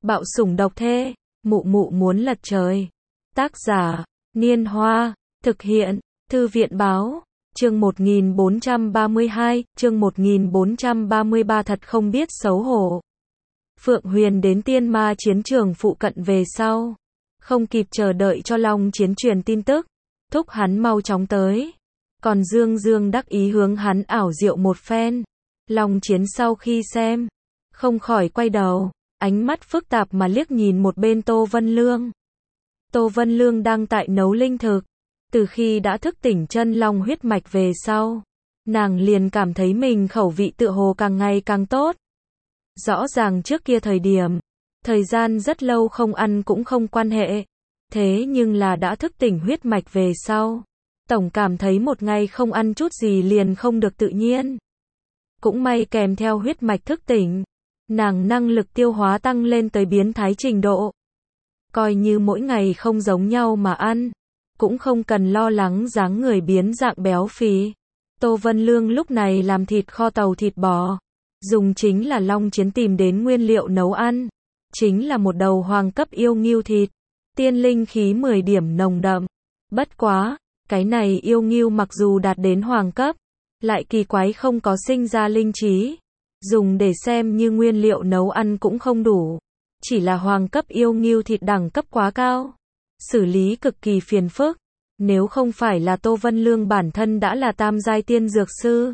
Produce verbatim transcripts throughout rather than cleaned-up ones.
Bạo sủng độc thê, mụ mụ muốn lật trời. Tác giả, Niên Hoa, thực hiện, Thư viện Báo, chương một nghìn bốn trăm ba mươi hai, chương một nghìn bốn trăm ba mươi ba thật không biết xấu hổ. Phượng Huyền đến tiên ma chiến trường phụ cận về sau. Không kịp chờ đợi cho Long Chiến truyền tin tức, thúc hắn mau chóng tới. Còn Dương Dương đắc ý hướng hắn ảo diệu một phen. Long Chiến sau khi xem, không khỏi quay đầu, ánh mắt phức tạp mà liếc nhìn một bên Tô Vân Lương. Tô Vân Lương đang tại nấu linh thực. Từ khi đã thức tỉnh chân long huyết mạch về sau, nàng liền cảm thấy mình khẩu vị tựa hồ càng ngày càng tốt. Rõ ràng trước kia thời điểm, thời gian rất lâu không ăn cũng không quan hệ. Thế nhưng là đã thức tỉnh huyết mạch về sau, tổng cảm thấy một ngày không ăn chút gì liền không được tự nhiên. Cũng may kèm theo huyết mạch thức tỉnh, nàng năng lực tiêu hóa tăng lên tới biến thái trình độ. Coi như mỗi ngày không giống nhau mà ăn, cũng không cần lo lắng dáng người biến dạng béo phì. Tô Vân Lương lúc này làm thịt kho tàu thịt bò, dùng chính là Long Chiến tìm đến nguyên liệu nấu ăn, chính là một đầu hoàng cấp yêu ngưu thịt, tiên linh khí mười điểm nồng đậm. Bất quá, cái này yêu ngưu mặc dù đạt đến hoàng cấp, lại kỳ quái không có sinh ra linh trí, dùng để xem như nguyên liệu nấu ăn cũng không đủ, chỉ là hoàng cấp yêu ngưu thịt đẳng cấp quá cao, xử lý cực kỳ phiền phức. Nếu không phải là Tô Vân Lương bản thân đã là tam giai tiên dược sư,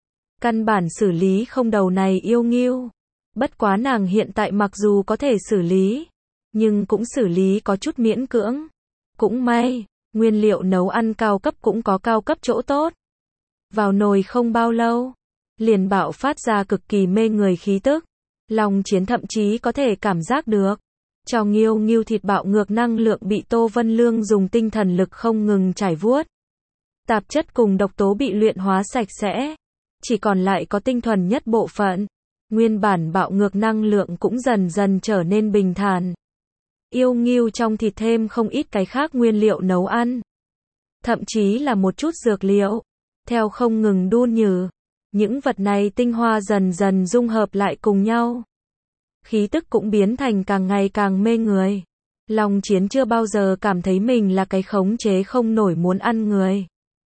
căn bản xử lý không đầu này yêu ngưu. Bất quá nàng hiện tại mặc dù có thể xử lý, nhưng cũng xử lý có chút miễn cưỡng. Cũng may, nguyên liệu nấu ăn cao cấp cũng có cao cấp chỗ tốt. Vào nồi không bao lâu, liền bạo phát ra cực kỳ mê người khí tức. Long Chiến thậm chí có thể cảm giác được, cho nghiêu nghiêu thịt bạo ngược năng lượng bị Tô Vân Lương dùng tinh thần lực không ngừng trải vuốt. Tạp chất cùng độc tố bị luyện hóa sạch sẽ, chỉ còn lại có tinh thuần nhất bộ phận. Nguyên bản bạo ngược năng lượng cũng dần dần trở nên bình thản. Yêu nghiêu trong thịt thêm không ít cái khác nguyên liệu nấu ăn, thậm chí là một chút dược liệu. Theo không ngừng đun nhừ, những vật này tinh hoa dần dần dung hợp lại cùng nhau. Khí tức cũng biến thành càng ngày càng mê người. Long Chiến chưa bao giờ cảm thấy mình là cái khống chế không nổi muốn ăn người.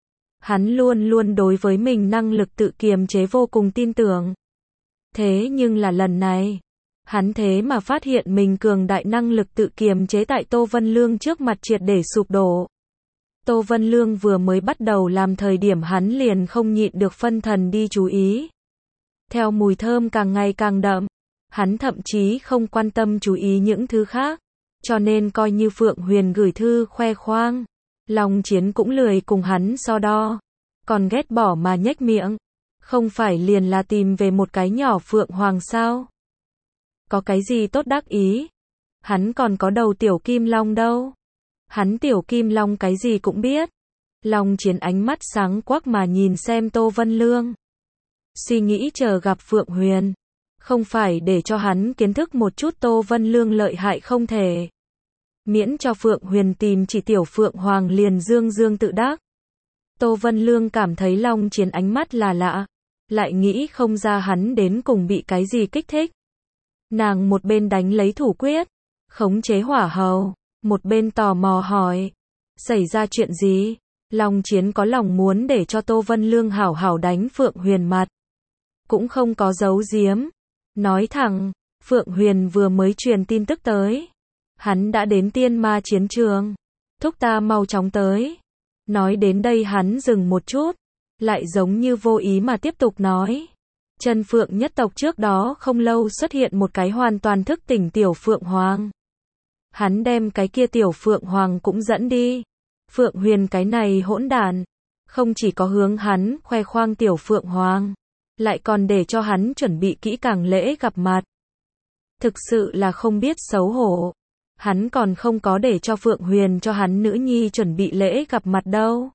Hắn luôn luôn đối với mình năng lực tự kiềm chế vô cùng tin tưởng. Thế nhưng là lần này, hắn thế mà phát hiện mình cường đại năng lực tự kiềm chế tại Tô Vân Lương trước mặt triệt để sụp đổ. Tô Vân Lương vừa mới bắt đầu làm thời điểm hắn liền không nhịn được phân thần đi chú ý. Theo mùi thơm càng ngày càng đậm, hắn thậm chí không quan tâm chú ý những thứ khác, cho nên coi như Phượng Huyền gửi thư khoe khoang, Long Chiến cũng lười cùng hắn so đo, còn ghét bỏ mà nhếch miệng, không phải liền là tìm về một cái nhỏ Phượng Hoàng sao? Có cái gì tốt đắc ý? Hắn còn có đầu tiểu kim long đâu. Hắn tiểu kim long cái gì cũng biết. Long Chiến ánh mắt sáng quắc mà nhìn xem Tô Vân Lương. Suy nghĩ chờ gặp Phượng Huyền, không phải để cho hắn kiến thức một chút Tô Vân Lương lợi hại không thể. Miễn cho Phượng Huyền tìm chỉ tiểu Phượng Hoàng liền dương dương tự đắc. Tô Vân Lương cảm thấy Long Chiến ánh mắt là lạ, lại nghĩ không ra hắn đến cùng bị cái gì kích thích. Nàng một bên đánh lấy thủ quyết, khống chế hỏa hầu, một bên tò mò hỏi, xảy ra chuyện gì? Long Chiến có lòng muốn để cho Tô Vân Lương hảo hảo đánh Phượng Huyền mặt, cũng không có giấu giếm, nói thẳng, Phượng Huyền vừa mới truyền tin tức tới, hắn đã đến tiên ma chiến trường, thúc ta mau chóng tới. Nói đến đây hắn dừng một chút, lại giống như vô ý mà tiếp tục nói, Chân Phượng nhất tộc trước đó không lâu xuất hiện một cái hoàn toàn thức tỉnh tiểu Phượng Hoàng. Hắn đem cái kia tiểu Phượng Hoàng cũng dẫn đi. Phượng Huyền cái này hỗn đản, không chỉ có hướng hắn khoe khoang tiểu Phượng Hoàng, lại còn để cho hắn chuẩn bị kỹ càng lễ gặp mặt. Thực sự là không biết xấu hổ. Hắn còn không có để cho Phượng Huyền cho hắn nữ nhi chuẩn bị lễ gặp mặt đâu.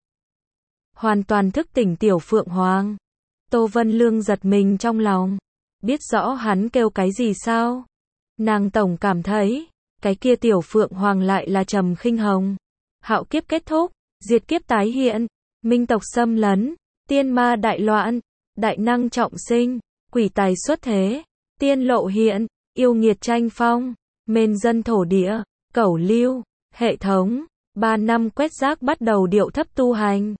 Hoàn toàn thức tỉnh tiểu Phượng Hoàng. Tô Vân Lương giật mình trong lòng. Biết rõ hắn kêu cái gì sao? Nàng tổng cảm thấy, cái kia tiểu Phượng Hoàng lại là Trầm Khinh Hồng. Hạo kiếp kết thúc, diệt kiếp tái hiện, minh tộc xâm lấn, tiên ma đại loạn, đại năng trọng sinh, quỷ tài xuất thế, tiên lộ hiện, yêu nghiệt tranh phong, Mên dân thổ địa, cẩu lưu, hệ thống, ba năm quét rác bắt đầu điệu thấp tu hành.